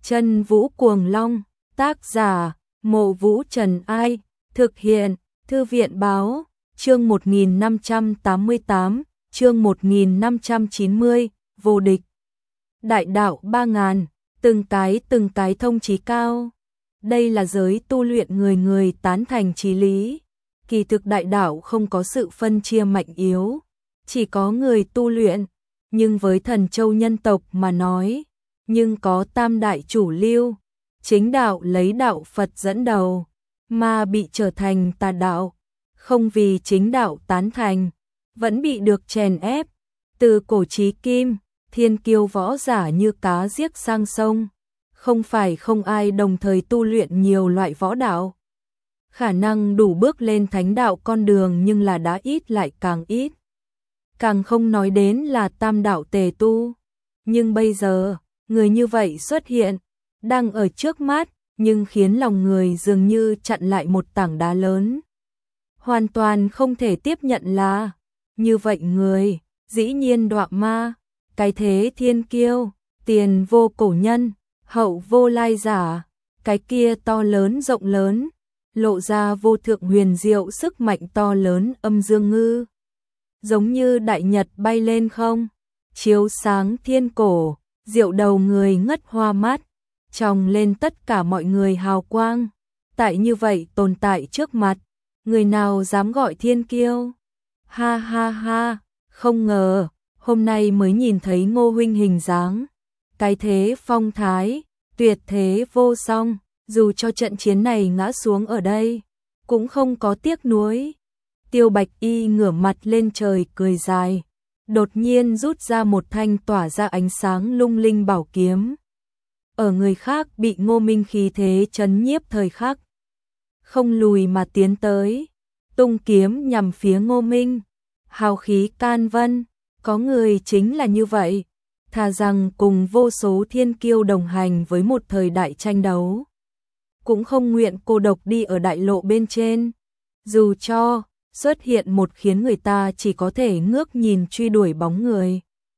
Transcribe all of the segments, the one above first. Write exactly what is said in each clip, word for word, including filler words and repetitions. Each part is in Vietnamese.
Chân Vũ Cuồng Long, tác giả, Mộ Vũ Trần Ai, thực hiện, Thư viện báo, chương một nghìn năm trăm tám mươi tám, chương một nghìn năm trăm chín mươi, vô địch. Đại đạo ba ngàn, từng cái từng cái thông chí cao. Đây là giới tu luyện người người tán thành chí lý. Kỳ thực đại đạo không có sự phân chia mạnh yếu, chỉ có người tu luyện, nhưng với Thần Châu nhân tộc mà nói, nhưng có tam đại chủ lưu, chính đạo lấy đạo Phật dẫn đầu, mà bị trở thành tà đạo, không vì chính đạo tán thành, vẫn bị được chèn ép. Từ cổ chí kim, thiên kiêu võ giả như cá giết sang sông, không phải không ai đồng thời tu luyện nhiều loại võ đạo. Khả năng đủ bước lên thánh đạo con đường nhưng là đã ít lại càng ít. Càng không nói đến là tam đạo tề tu. Nhưng bây giờ, người như vậy xuất hiện, đang ở trước mắt, nhưng khiến lòng người dường như chặn lại một tảng đá lớn. Hoàn toàn không thể tiếp nhận là, như vậy người, dĩ nhiên đọa ma, cái thế thiên kiêu, tiền vô cổ nhân, hậu vô lai giả, cái kia to lớn rộng lớn, lộ ra vô thượng huyền diệu sức mạnh to lớn âm dương ngư. Giống như đại nhật bay lên không, chiếu sáng thiên cổ, diệu đầu người ngất hoa mắt, tròng lên tất cả mọi người hào quang. Tại như vậy tồn tại trước mặt, người nào dám gọi thiên kiêu? Ha ha ha, không ngờ, hôm nay mới nhìn thấy Ngô huynh hình dáng. Cái thế phong thái, tuyệt thế vô song, dù cho trận chiến này ngã xuống ở đây, cũng không có tiếc nuối. Tiêu Bạch Y ngửa mặt lên trời cười dài, đột nhiên rút ra một thanh tỏa ra ánh sáng lung linh bảo kiếm. Ở người khác bị Ngô Minh khí thế chấn nhiếp thời khắc, không lùi mà tiến tới, tung kiếm nhằm phía Ngô Minh, hào khí can vân, có người chính là như vậy, thà rằng cùng vô số thiên kiêu đồng hành với một thời đại tranh đấu, cũng không nguyện cô độc đi ở đại lộ bên trên, dù cho xuất hiện một khiến người ta chỉ có thể ngước nhìn truy đuổi bóng người.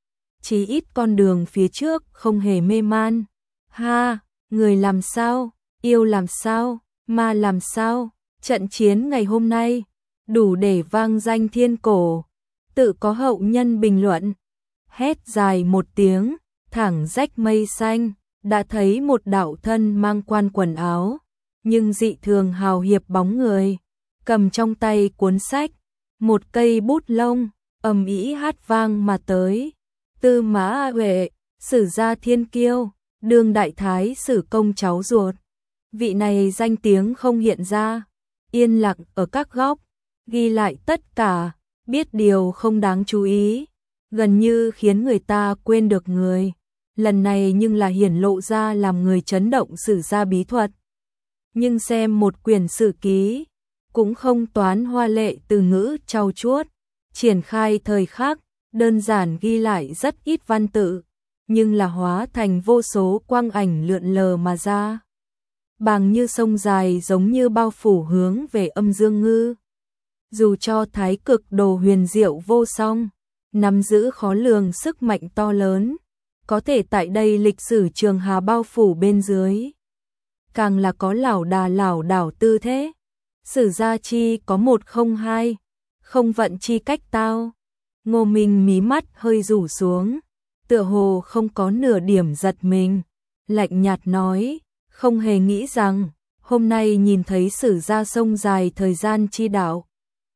Chỉ ít con đường phía trước không hề mê man. Ha, người làm sao, yêu làm sao, ma làm sao, trận chiến ngày hôm nay, đủ để vang danh thiên cổ. Tự có hậu nhân bình luận, hét dài một tiếng, thẳng rách mây xanh, đã thấy một đạo thân mang quan quần áo, nhưng dị thường hào hiệp bóng người, cầm trong tay cuốn sách, một cây bút lông, ầm ĩ hát vang mà tới. Tư Mã Huệ, Sử gia thiên kiêu, đương đại thái Sử công cháu ruột. Vị này danh tiếng không hiện ra, yên lặng ở các góc, ghi lại tất cả, biết điều không đáng chú ý, gần như khiến người ta quên được người. Lần này nhưng là hiển lộ ra làm người chấn động Sử gia bí thuật. Nhưng xem một quyển sử ký, cũng không toán hoa lệ từ ngữ trau chuốt, triển khai thời khắc, đơn giản ghi lại rất ít văn tự, nhưng là hóa thành vô số quang ảnh lượn lờ mà ra. Bàng như sông dài giống như bao phủ hướng về âm dương ngư. Dù cho thái cực đồ huyền diệu vô song, nắm giữ khó lường sức mạnh to lớn, có thể tại đây lịch sử trường hà bao phủ bên dưới. Càng là có lảo đà lảo đảo tư thế. Sử gia chi có một không hai, không vận chi cách tao. Ngô Minh mí mắt hơi rủ xuống, tựa hồ không có nửa điểm giật mình, lạnh nhạt nói, không hề nghĩ rằng, hôm nay nhìn thấy Sử gia sông dài thời gian chi đạo.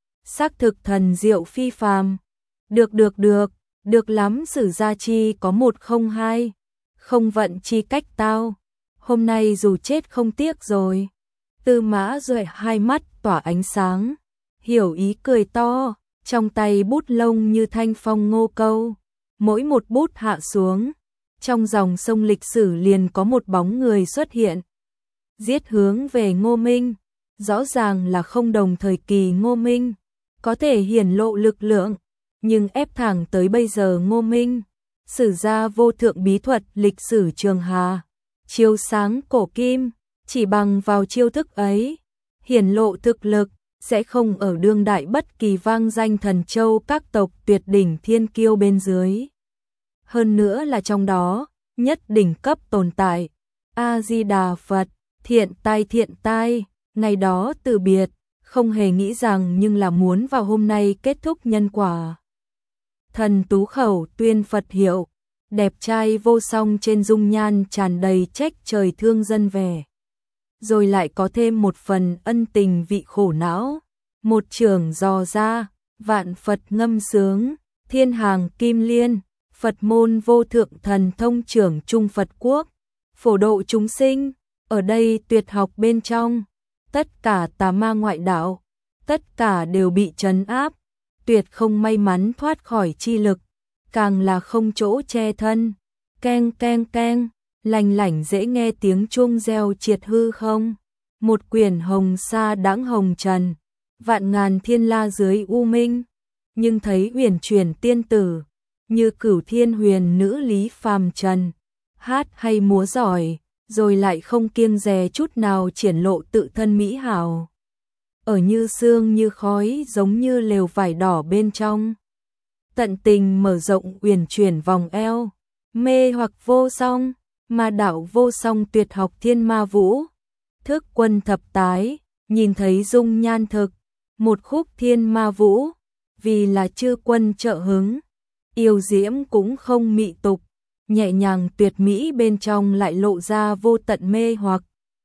Xác thực thần diệu phi phàm, được được được, được lắm. Sử gia chi có một không hai, không vận chi cách tao, hôm nay dù chết không tiếc rồi. Tư Mã Duệ hai mắt tỏa ánh sáng, hiểu ý cười to, trong tay bút lông như thanh phong ngô câu, mỗi một bút hạ xuống, trong dòng sông lịch sử liền có một bóng người xuất hiện, giết hướng về Ngô Minh. Rõ ràng là không đồng thời kỳ Ngô Minh có thể hiển lộ lực lượng, nhưng ép thẳng tới bây giờ Ngô Minh, sử gia vô thượng bí thuật lịch sử trường hà, chiếu sáng cổ kim. Chỉ bằng vào chiêu thức ấy, hiển lộ thực lực, sẽ không ở đương đại bất kỳ vang danh Thần Châu các tộc tuyệt đỉnh thiên kiêu bên dưới. Hơn nữa là trong đó, nhất đỉnh cấp tồn tại, A-di-đà Phật, thiện tai thiện tai, ngày đó từ biệt, không hề nghĩ rằng nhưng là muốn vào hôm nay kết thúc nhân quả. Thần tú khẩu tuyên Phật hiệu, đẹp trai vô song trên dung nhan tràn đầy trách trời thương dân vẻ. Rồi lại có thêm một phần ân tình vị khổ não, một trường dò ra, vạn Phật ngâm sướng, thiên hàng kim liên, Phật môn vô thượng thần thông trưởng trung Phật quốc, phổ độ chúng sinh, ở đây tuyệt học bên trong, tất cả tà ma ngoại đạo, tất cả đều bị trấn áp, tuyệt không may mắn thoát khỏi chi lực, càng là không chỗ che thân, keng keng keng, lành lảnh dễ nghe tiếng chuông reo triệt hư không, một quyển hồng sa đãng hồng trần, vạn ngàn thiên la dưới u minh, nhưng thấy huyền truyền tiên tử, như cửu thiên huyền nữ lý phàm trần, hát hay múa giỏi, rồi lại không kiêng dè chút nào triển lộ tự thân mỹ hảo. Ở như sương như khói giống như lều vải đỏ bên trong. Tận tình mở rộng uyển chuyển vòng eo, mê hoặc vô song, ma đạo vô song tuyệt học thiên ma vũ. Thức quân thập tái, nhìn thấy dung nhan thực, một khúc thiên ma vũ, vì là chư quân trợ hứng. Yêu diễm cũng không mị tục, nhẹ nhàng tuyệt mỹ bên trong lại lộ ra vô tận mê hoặc.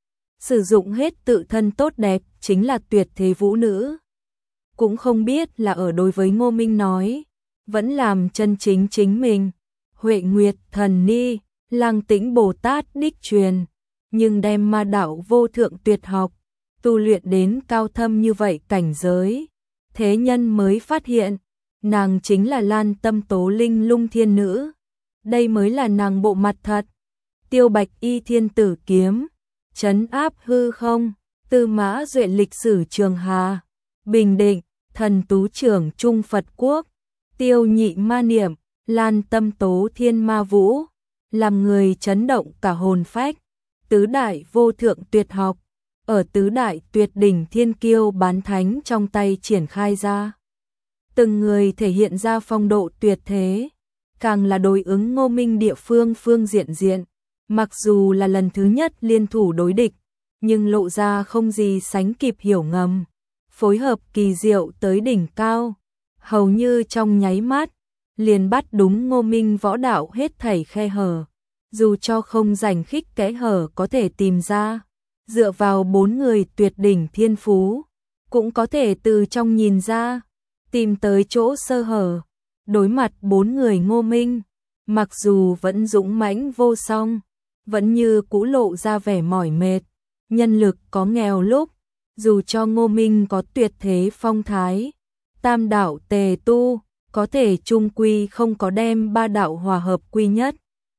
Sử dụng hết tự thân tốt đẹp chính là tuyệt thế vũ nữ. Cũng không biết là ở đối với Ngô Minh nói, vẫn làm chân chính chính mình. Huệ Nguyệt Thần Ni, Lăng Tĩnh Bồ Tát đích truyền, nhưng đem ma đạo vô thượng tuyệt học, tu luyện đến cao thâm như vậy cảnh giới. Thế nhân mới phát hiện, nàng chính là Lan Tâm Tố Linh Lung Thiên Nữ. Đây mới là nàng bộ mặt thật. Tiêu Bạch Y Thiên Tử Kiếm, trấn áp hư không, Tư Mã Duệ lịch sử Trường Hà, Bình Định, Thần Tú trưởng Trung Phật Quốc, Tiêu Nhị Ma Niệm, Lan Tâm Tố Thiên Ma Vũ, làm người chấn động cả hồn phách. Tứ đại vô thượng tuyệt học, ở tứ đại tuyệt đỉnh thiên kiêu bán thánh trong tay triển khai ra. Từng người thể hiện ra phong độ tuyệt thế, càng là đối ứng Ngô Minh địa phương phương diện diện. Mặc dù là lần thứ nhất liên thủ đối địch, nhưng lộ ra không gì sánh kịp hiểu ngầm, phối hợp kỳ diệu tới đỉnh cao, hầu như trong nháy mắt, liền bắt đúng Ngô Minh võ đạo hết thảy khe hở, dù cho không rảnh khích kẽ hở có thể tìm ra, dựa vào bốn người tuyệt đỉnh thiên phú, cũng có thể từ trong nhìn ra, tìm tới chỗ sơ hở. Đối mặt bốn người Ngô Minh, mặc dù vẫn dũng mãnh vô song, vẫn như cũ lộ ra vẻ mỏi mệt, nhân lực có nghèo lúc, dù cho Ngô Minh có tuyệt thế phong thái, tam đạo tề tu, có thể chung quy không có đem ba đạo hòa hợp quy nhất.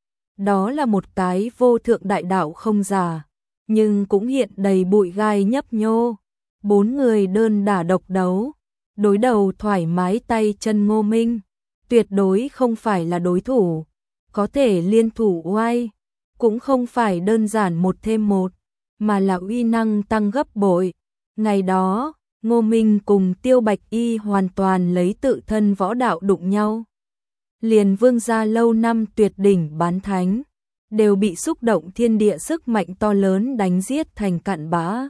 Đó là một cái vô thượng đại đạo không giả, nhưng cũng hiện đầy bụi gai nhấp nhô. Bốn người đơn đả độc đấu, đối đầu thoải mái tay chân Ngô Minh, tuyệt đối không phải là đối thủ, có thể liên thủ oai, cũng không phải đơn giản một thêm một, mà là uy năng tăng gấp bội. Ngày đó, Ngô Minh cùng Tiêu Bạch Y hoàn toàn lấy tự thân võ đạo đụng nhau. Liền vương gia lâu năm tuyệt đỉnh bán thánh, đều bị xúc động thiên địa sức mạnh to lớn đánh giết thành cặn bã.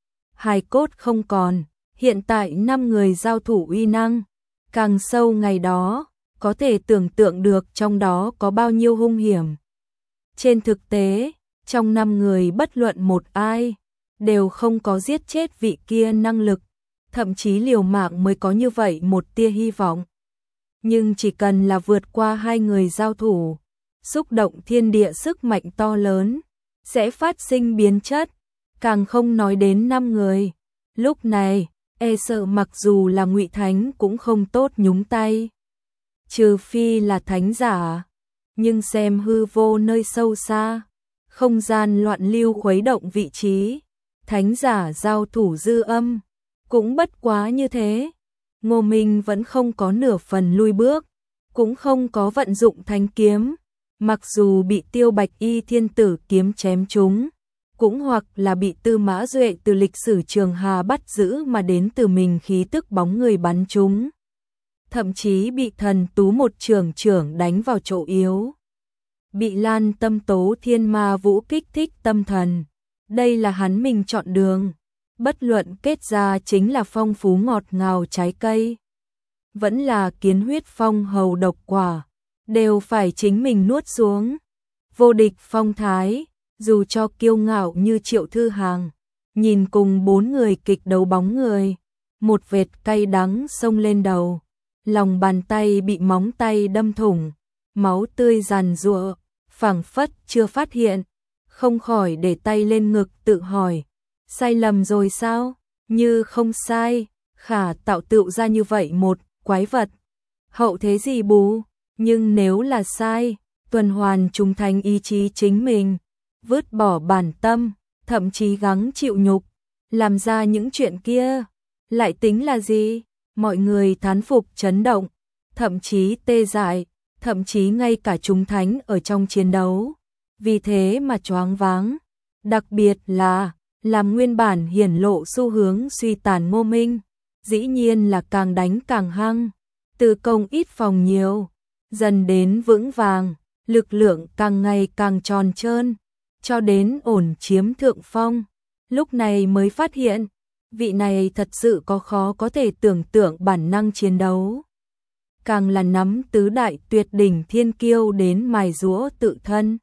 Hài cốt không còn, hiện tại năm người giao thủ uy năng, càng sâu ngày đó, có thể tưởng tượng được trong đó có bao nhiêu hung hiểm. Trên thực tế, trong năm người bất luận một ai, đều không có giết chết vị kia năng lực, thậm chí liều mạng mới có như vậy một tia hy vọng. Nhưng chỉ cần là vượt qua hai người giao thủ, xúc động thiên địa sức mạnh to lớn, sẽ phát sinh biến chất, càng không nói đến năm người. Lúc này, e sợ mặc dù là Ngụy Thánh cũng không tốt nhúng tay. Trừ phi là thánh giả, nhưng xem hư vô nơi sâu xa, không gian loạn lưu khuấy động vị trí, thánh giả giao thủ dư âm, cũng bất quá như thế. Ngô Minh vẫn không có nửa phần lui bước, cũng không có vận dụng thánh kiếm, mặc dù bị Tiêu Bạch Y Thiên Tử kiếm chém trúng, cũng hoặc là bị Tư Mã Duệ từ lịch sử Trường Hà bắt giữ mà đến từ mình khí tức bóng người bắn trúng, thậm chí bị Thần Tú một trường trưởng đánh vào chỗ yếu. bị Lan Tâm Tố Thiên Ma Vũ kích thích tâm thần. Đây là hắn mình chọn đường, bất luận kết ra chính là phong phú ngọt ngào trái cây, vẫn là kiến huyết phong hầu độc quả, đều phải chính mình nuốt xuống. Vô địch phong thái, dù cho kiêu ngạo như Triệu Thư Hàng, nhìn cùng bốn người kịch đấu bóng người, một vệt cay đắng xông lên đầu, lòng bàn tay bị móng tay đâm thủng, máu tươi giàn giụa, phảng phất chưa phát hiện, không khỏi để tay lên ngực tự hỏi, sai lầm rồi sao? Như không sai, khả tạo tựu ra như vậy một quái vật, hậu thế gì bù, nhưng nếu là sai, tuần hoàn trung thành ý chí chính mình, vứt bỏ bản tâm, thậm chí gắng chịu nhục, làm ra những chuyện kia, lại tính là gì? Mọi người thán phục chấn động, thậm chí tê dại, thậm chí ngay cả chúng thánh ở trong chiến đấu, vì thế mà choáng váng, đặc biệt là làm nguyên bản hiển lộ xu hướng suy tàn Ngô Minh, dĩ nhiên là càng đánh càng hăng, từ công ít phòng nhiều, dần đến vững vàng, lực lượng càng ngày càng tròn trơn, cho đến ổn chiếm thượng phong, lúc này mới phát hiện, vị này thật sự có khó có thể tưởng tượng bản năng chiến đấu. Càng là nắm tứ đại tuyệt đỉnh thiên kiêu đến mài giũa tự thân.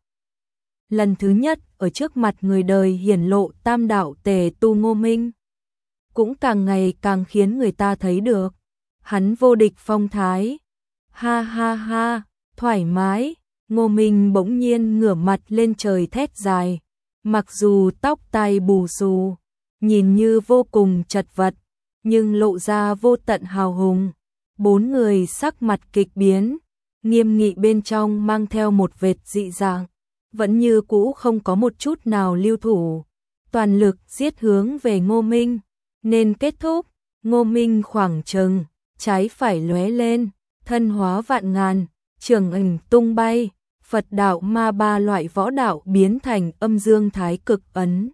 Lần thứ nhất ở trước mặt người đời hiển lộ tam đạo tề tu Ngô Minh, cũng càng ngày càng khiến người ta thấy được hắn vô địch phong thái. Ha ha ha, thoải mái, Ngô Minh bỗng nhiên ngửa mặt lên trời thét dài, mặc dù tóc tai bù xù, nhìn như vô cùng chật vật, nhưng lộ ra vô tận hào hùng. Bốn người sắc mặt kịch biến, nghiêm nghị bên trong mang theo một vệt dị dạng, vẫn như cũ không có một chút nào lưu thủ, toàn lực giết hướng về Ngô Minh. Nên kết thúc, Ngô Minh khoảng chừng, trái phải lóe lên, thân hóa vạn ngàn, trường ảnh tung bay, Phật đạo ma ba loại võ đạo biến thành âm dương thái cực ấn,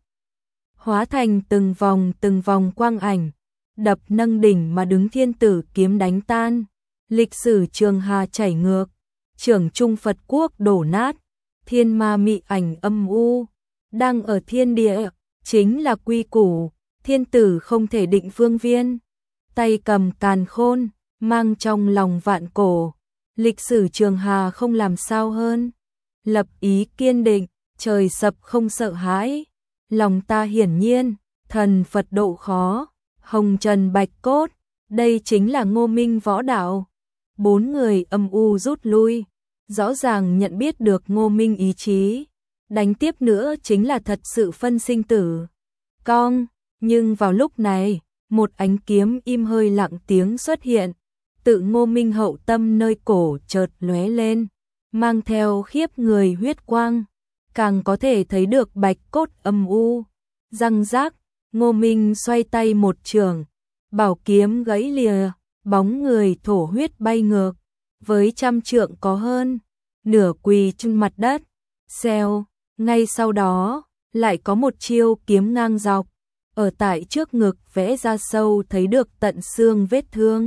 hóa thành từng vòng từng vòng quang ảnh, đập nâng đỉnh mà đứng thiên tử kiếm đánh tan, lịch sử Trường Hà chảy ngược, trưởng trung Phật quốc đổ nát, thiên ma mị ảnh âm u, đang ở thiên địa, chính là quy củ, thiên tử không thể định phương viên, tay cầm càn khôn, mang trong lòng vạn cổ, lịch sử Trường Hà không làm sao hơn, lập ý kiên định, trời sập không sợ hãi, lòng ta hiển nhiên, thần Phật độ khó. Hồng trần bạch cốt, đây chính là Ngô Minh võ đạo. Bốn người âm u rút lui, rõ ràng nhận biết được Ngô Minh ý chí. Đánh tiếp nữa chính là thật sự phân sinh tử. Cong, nhưng vào lúc này, một ánh kiếm im hơi lặng tiếng xuất hiện. Tự Ngô Minh hậu tâm nơi cổ chợt lóe lên, mang theo khiếp người huyết quang. Càng có thể thấy được bạch cốt âm u, răng rác. Ngô Minh xoay tay một trường, bảo kiếm gãy lìa, bóng người thổ huyết bay ngược, với trăm trượng có hơn, nửa quỳ trên mặt đất. Xèo, ngay sau đó, lại có một chiêu kiếm ngang dọc, ở tại trước ngực vẽ ra sâu thấy được tận xương vết thương.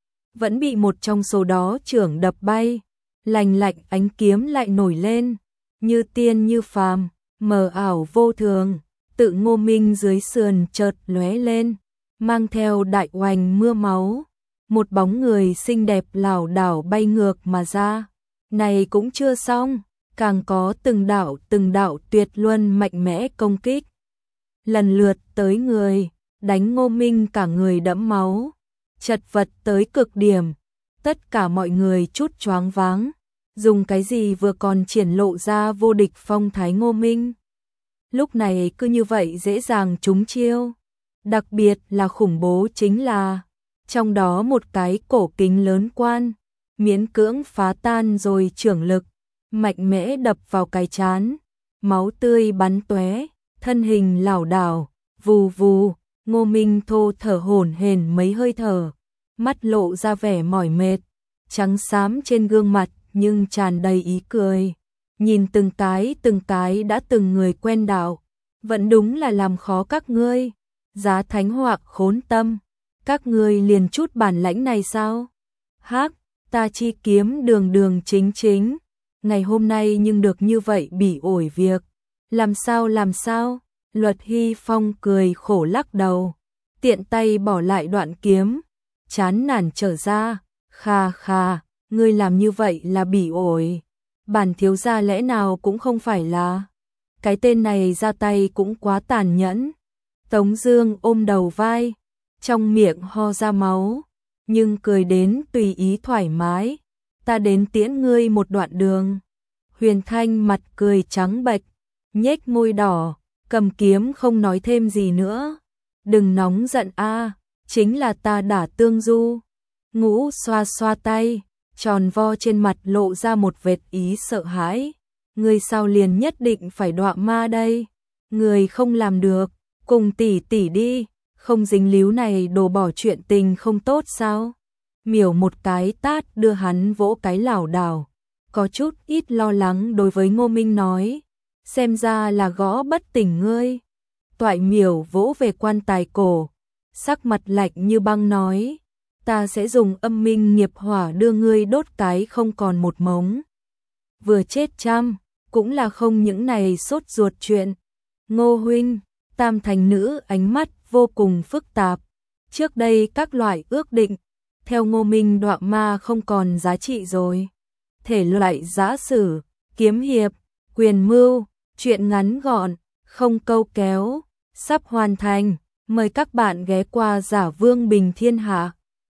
Vẫn bị một trong số đó trưởng đập bay, lành lạnh ánh kiếm lại nổi lên, như tiên như phàm, mờ ảo vô thường. Tự Ngô Minh dưới sườn chợt lóe lên, mang theo đại oanh mưa máu, một bóng người xinh đẹp lảo đảo bay ngược mà ra. Này cũng chưa xong, càng có từng đạo từng đạo tuyệt luân mạnh mẽ công kích, lần lượt tới người, đánh Ngô Minh cả người đẫm máu, chật vật tới cực điểm. Tất cả mọi người chút choáng váng, dùng cái gì vừa còn triển lộ ra vô địch phong thái Ngô Minh, lúc này cứ như vậy dễ dàng trúng chiêu. Đặc biệt là khủng bố chính là, trong đó một cái cổ kính lớn quan, miễn cưỡng phá tan rồi trưởng lực, mạnh mẽ đập vào cái trán, máu tươi bắn tóe, thân hình lảo đảo, vù vù. Ngô Minh thô thở hổn hển mấy hơi thở, mắt lộ ra vẻ mỏi mệt, trắng xám trên gương mặt nhưng tràn đầy ý cười. Nhìn từng cái từng cái đã từng người quen đạo, vẫn đúng là làm khó các ngươi. Giá thánh hoặc khốn tâm, các ngươi liền chút bản lãnh này sao? Hắc, ta chi kiếm đường đường chính chính, ngày hôm nay nhưng được như vậy bỉ ổi việc. Làm sao làm sao? Luật Hy Phong cười khổ lắc đầu, tiện tay bỏ lại đoạn kiếm, chán nản trở ra, kha kha, ngươi làm như vậy là bỉ ổi. Bản thiếu gia lẽ nào cũng không phải là. Cái tên này ra tay cũng quá tàn nhẫn. Tống Dương ôm đầu vai, trong miệng ho ra máu, nhưng cười đến tùy ý thoải mái. Ta đến tiễn ngươi một đoạn đường. Huyền Thanh mặt cười trắng bệch, nhếch môi đỏ, cầm kiếm không nói thêm gì nữa. Đừng nóng giận a, chính là ta đả Tương Du. Ngũ xoa xoa tay, tròn vo trên mặt lộ ra một vệt ý sợ hãi. Ngươi sao liền nhất định phải đọa ma đây? Ngươi không làm được, cùng tỷ tỷ đi, không dính líu này đổ bỏ chuyện tình không tốt sao? Miểu một cái tát đưa hắn vỗ cái lảo đảo, có chút ít lo lắng đối với Ngô Minh nói, xem ra là gõ bất tỉnh ngươi. Toại Miểu vỗ về quan tài cổ, sắc mặt lạnh như băng nói, ta sẽ dùng âm minh nghiệp hỏa đưa ngươi đốt cái không còn một mống. Vừa chết trăm, cũng là không những này sốt ruột chuyện. Ngô huynh, Tam thành nữ ánh mắt vô cùng phức tạp. Trước đây các loại ước định, theo Ngô Minh đọa ma không còn giá trị rồi. Thể loại giã sử, kiếm hiệp, quyền mưu, chuyện ngắn gọn, không câu kéo, sắp hoàn thành. Mời các bạn ghé qua Giả Vương Bình Thiên Hạ.